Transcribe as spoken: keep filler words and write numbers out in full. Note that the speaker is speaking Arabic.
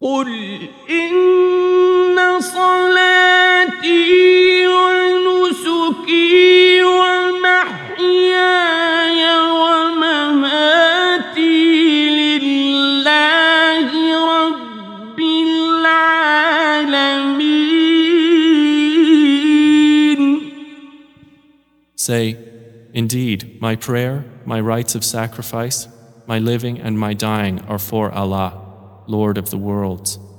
قل إن صلاتي ونسكي ومحياي ومماتي لله رب العالمين. Say, indeed, my prayer, my rites of sacrifice, my living and my dying are for Allah, Lord of the worlds.